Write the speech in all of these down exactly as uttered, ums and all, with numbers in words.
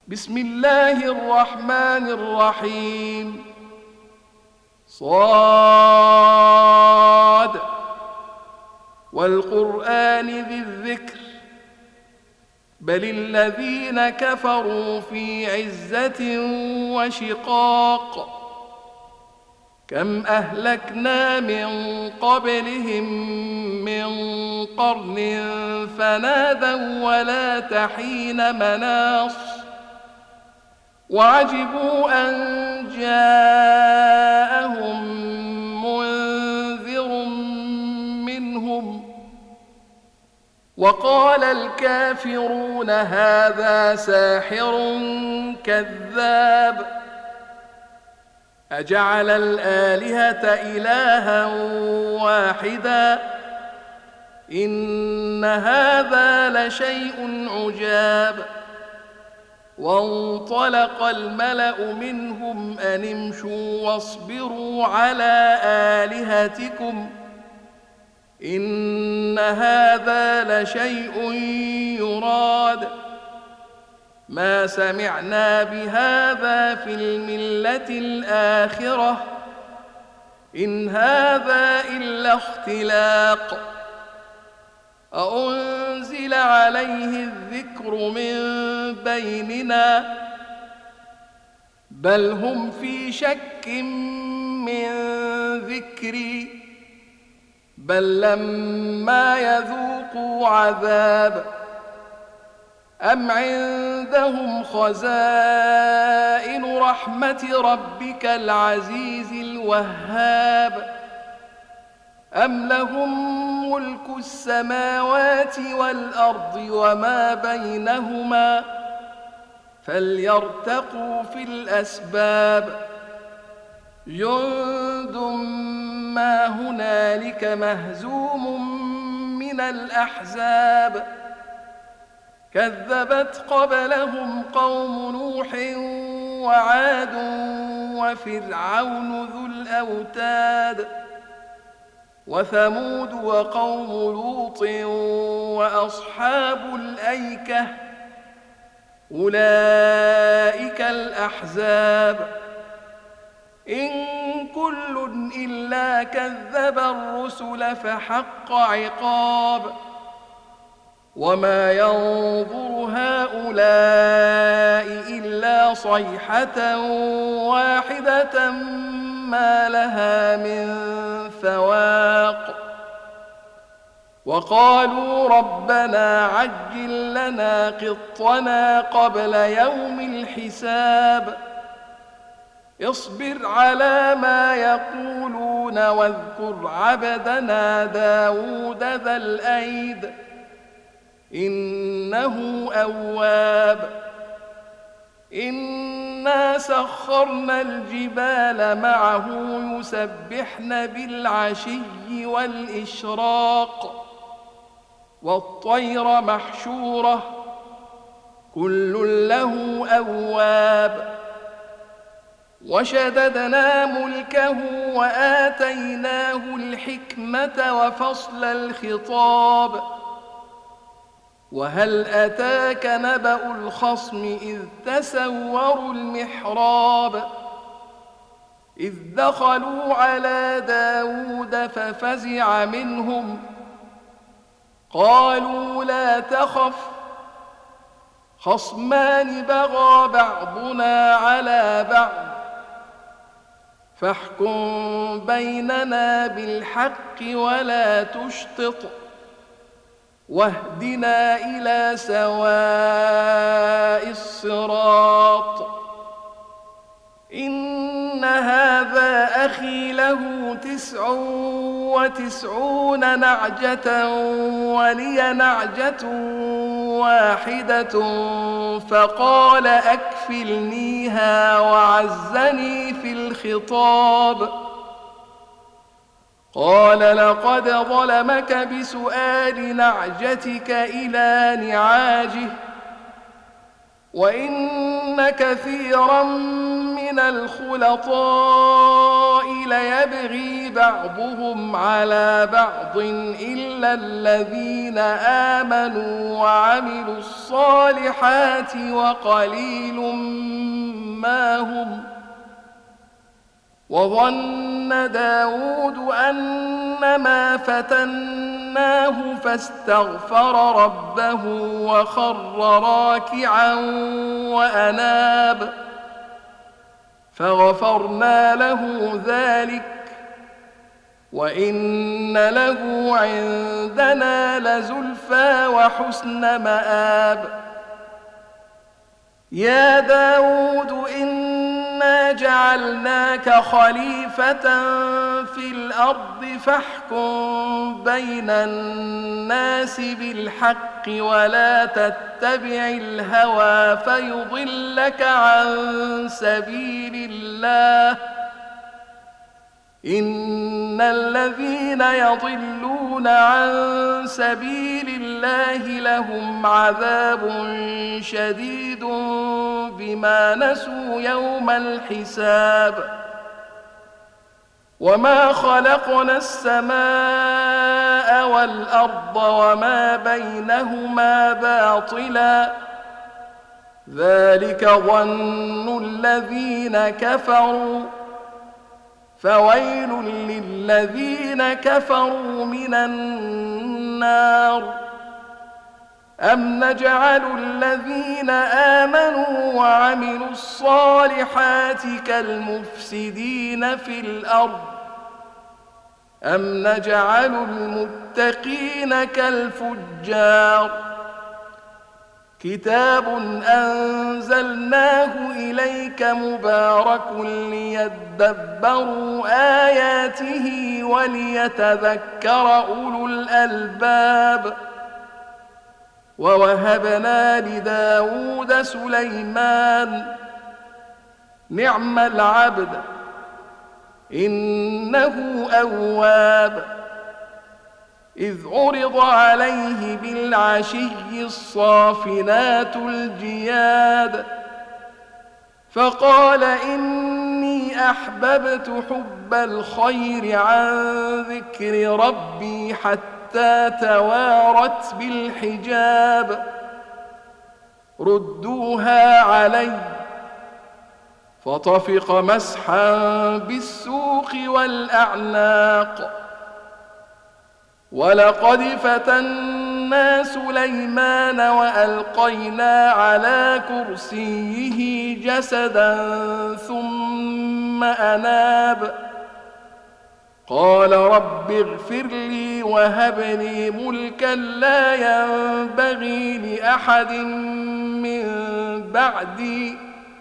بسم الله الرحمن الرحيم صاد والقرآن ذي الذكر بل الذين كفروا في عزة وشقاق كم أهلكنا من قبلهم من قرن فنادوا ولا تحين مناص وعجبوا أن جاءهم منذر منهم وقال الكافرون هذا ساحر كذاب أجعل الآلهة إلها واحدا إن هذا لشيء عجاب وانطلق الملأ منهم أن امشوا واصبروا على آلهتكم إن هذا لشيء يراد ما سمعنا بهذا في الملة الآخرة إن هذا إلا اختلاق أأنزل عليه الذكر من بيننا بل هم في شك من ذكري بل لما يذوقوا عذاب أم عندهم خزائن رحمة ربك العزيز الوهاب أم لهم ملك السماوات والأرض وما بينهما فليرتقوا في الأسباب جند ما هنالك مهزوم من الأحزاب كذبت قبلهم قوم نوح وعاد وفرعون ذو الأوتاد وثمود وقوم لوط وأصحاب الأيكة أولئك الأحزاب إن كل إلا كذب الرسل فحق عقاب وما ينظر هؤلاء إلا صيحة واحدة ما لها من فواق وقالوا ربنا عجل لنا قطنا قبل يوم الحساب اصبر على ما يقولون واذكر عبدنا داود ذا الأيد إنه أواب إنا سخرنا الجبال معه يسبحن بالعشي والإشراق والطير محشورة كل له أواب وشددنا ملكه وآتيناه الحكمة وفصل الخطاب وهل أتاك نبأ الخصم إذ تسوروا المحراب إذ دخلوا على داود ففزع منهم قالوا لا تخف خصمان بغى بعضنا على بعض فاحكم بيننا بالحق ولا تشطط واهدنا إلى سواء الصراط إن هذا أخي له تسع وتسعون نعجة ولي نعجة واحدة فقال أكفلنيها وعزني في الخطاب قال لقد ظلمك بسؤال نعجتك إلى نعاجه وإن كثيرا من الخلطاء ليبغي بعضهم على بعض إلا الذين آمنوا وعملوا الصالحات وقليل ما هم. وظن داود أنما فتناه فاستغفر ربه وخر راكعا وأناب فغفرنا له ذلك وإن له عندنا لزلفى وحسن مآب. يا داود إنا جعلناك خليفة في الأرض فاحكم بين الناس بالحق ولا تتبع الهوى فيضلك عن سبيل الله. إن الذين يضلون عن سبيل الله لهم عذاب شديد بما نسوا يوم الحساب. وما خلقنا السماء والأرض وما بينهما باطلا ذلك ظن الذين كفروا فويل للذين كفروا من النار. أم نجعل الذين آمنوا وعملوا الصالحات كالمفسدين في الأرض أم نجعل المتقين كالفجار. كتاب أنزلناه إليك مبارك ليدبروا آياته وليتذكر أولو الألباب. ووهبنا لداود سليمان نعم العبد إنه أواب. إذ عرض عليه بالعشي الصافنات الجياد فقال إني أحببت حب الخير عن ذكر ربي حتى توارت بالحجاب. ردوها علي فطفق مسحا بالسوق والأعناق. ولقد فتنا سليمان وألقينا على كرسيه جسدا ثم أناب قال رب اغفر لي وهب لي ملكا لا ينبغي لأحد من بعدي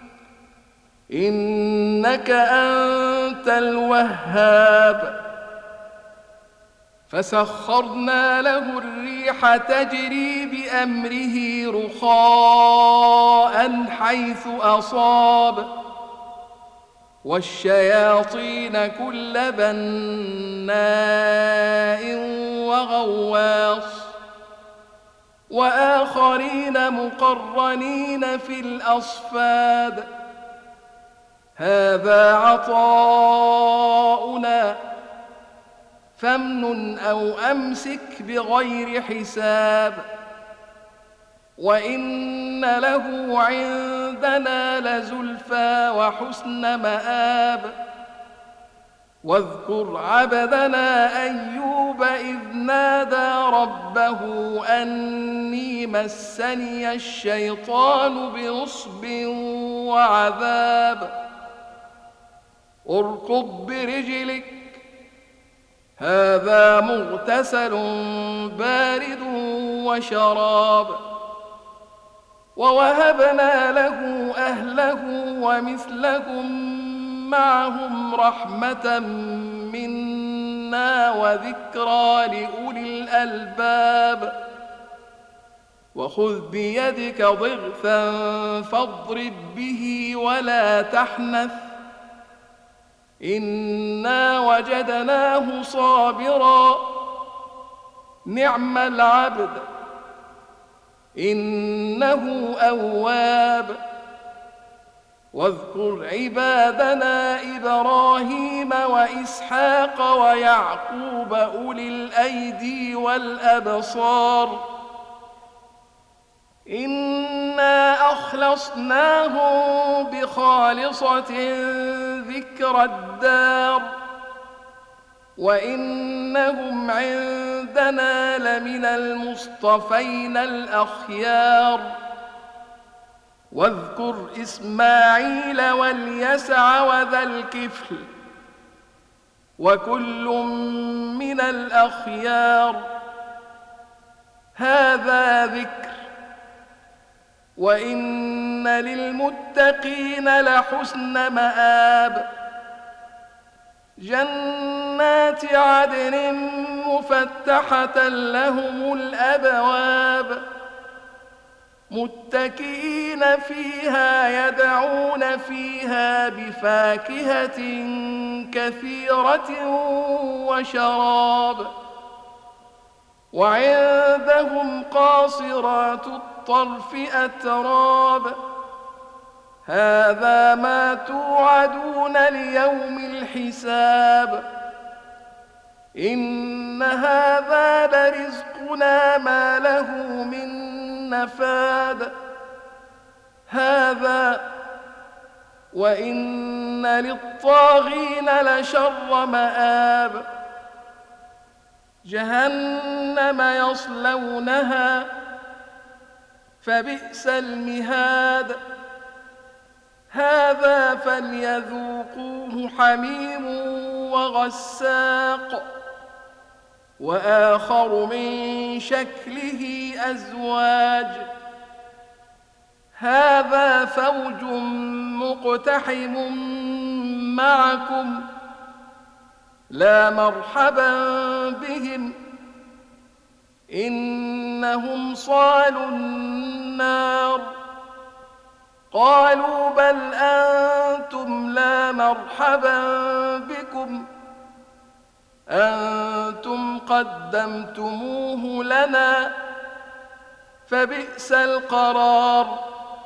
إنك أنت الوهاب. فسخرنا له الريح تجري بأمره رخاء حيث أصاب والشياطين كل بناء وغواص وآخرين مقرنين في الأصفاد. هذا عطاؤنا فامنن أو أمسك بغير حساب. وإن له عندنا لزلفى وحسن مآب. واذكر عبدنا أيوب إذ نادى ربه أني مسني الشيطان بنصب وعذاب. اركض برجلك هذا مغتسل بارد وشراب. ووهبنا له أهله ومثلهم معهم رحمة منا وذكرى لأولي الألباب. وخذ بيدك ضغثا فاضرب به ولا تحنث إنا وجدناه صابرا نعم العبد إنه أواب. واذكر عبادنا إبراهيم وإسحاق ويعقوب أولي الأيدي والأبصار إنا أخلصناهم بخالصة ذكر الدار وإنهم عندنا لمن المصطفين الأخيار واذكر إسماعيل واليسع وذا الكفل وكل من الأخيار هذا ذكر وإن للمتقين لحسن مآب جنات عدن مفتحة لهم الأبواب متكئين فيها يدعون فيها بفاكهة كثيرة وشراب وعندهم قاصرات الطرف أتراب هذا ما توعدون ليوم الحساب إن هذا لرزقنا ما له من نفاد هذا وإن للطاغين لشر مآب جهنم يصلونها فبئس المهاد هذا فليذوقوه حميم وغساق وآخر من شكله أزواج هذا فوج مقتحم معكم لا مرحبا بهم إنهم صالوا النار قالوا بل أنتم لا مرحبا بكم أنتم قدمتموه لنا فبئس القرار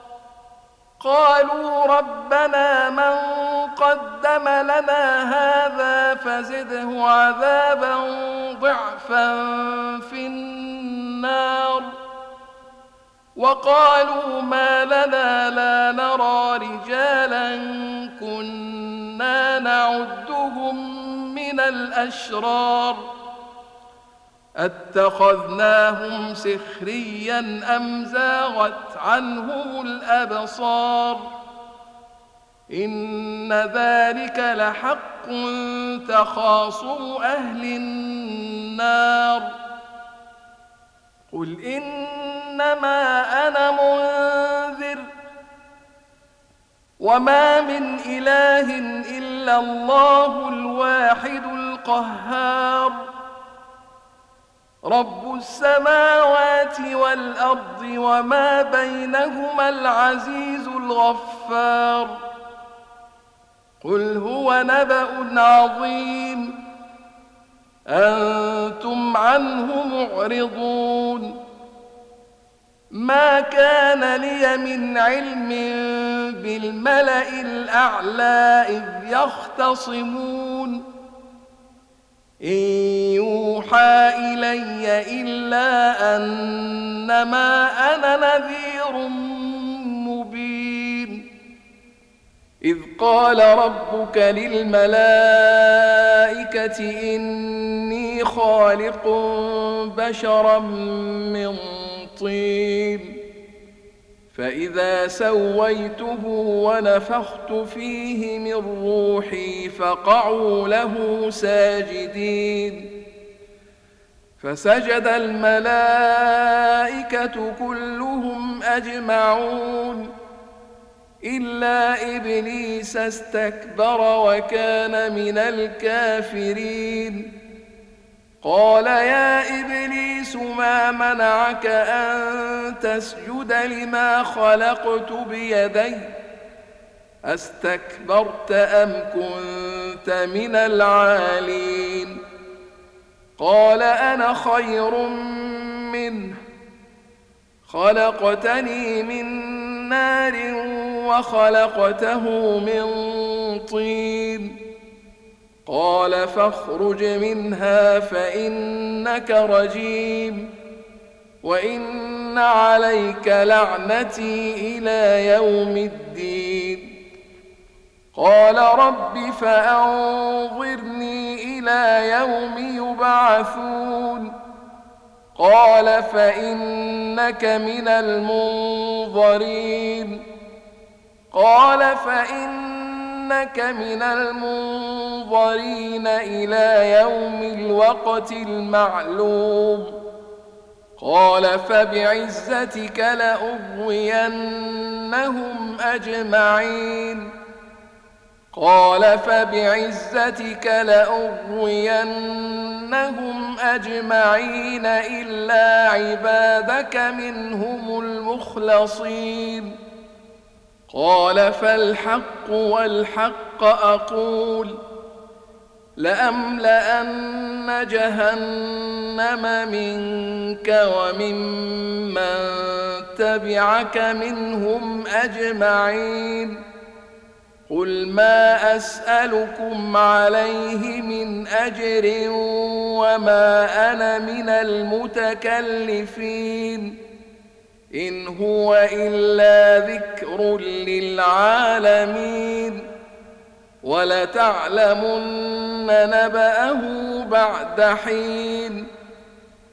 قالوا ربنا من قدم لنا هذا فزده عذابا ضعفا في النار وقالوا ما لنا لا نرى رجالا كنا نعدهم من الأشرار أتخذناهم سخريا أم زاغت عنهم الأبصار إن ذلك لحق تخاصم أهل النار قل إنما أنا منذر وما من إله إلا الله الواحد القهار رب السماوات والأرض وما بينهما العزيز الغفار قل هو نبأ عظيم أنتم عنه معرضون ما كان لي من علم بالملأ الأعلى إذ يختصمون إن يوحى إلي إلا أنما أنا نذير مبين إذ قال ربك للملائكة إني خالق بشرا من طين فإذا سويته ونفخت فيه من روحي فقعوا له ساجدين فسجد الملائكة كلهم أجمعون إلا إبليس استكبر وكان من الكافرين قال يا إبليس ما منعك أن تسجد لما خلقت بيدي أستكبرت أم كنت من العالين قال أنا خير منه خلقتني من نار وخلقته من طين قال فاخرج منها فإنك رجيم وإن عليك لعنتي إلى يوم الدين قال رب فأنظرني إلى يوم يبعثون قال فإنك من المنظرين قال فإنك من المنظرين إلى يوم الوقت المعلوم قال فبعزتك لأغوينهم أجمعين قال فبعزتك لأغوينهم أجمعين إلا عبادك منهم المخلصين قال فالحق والحق أقول لأملأن جهنم منك وممن تبعك منهم أجمعين قل ما أسألكم عليه من أجر وما أنا من المتكلفين إن هو إلا ذكر للعالمين ولتعلمن نبأه بعد حين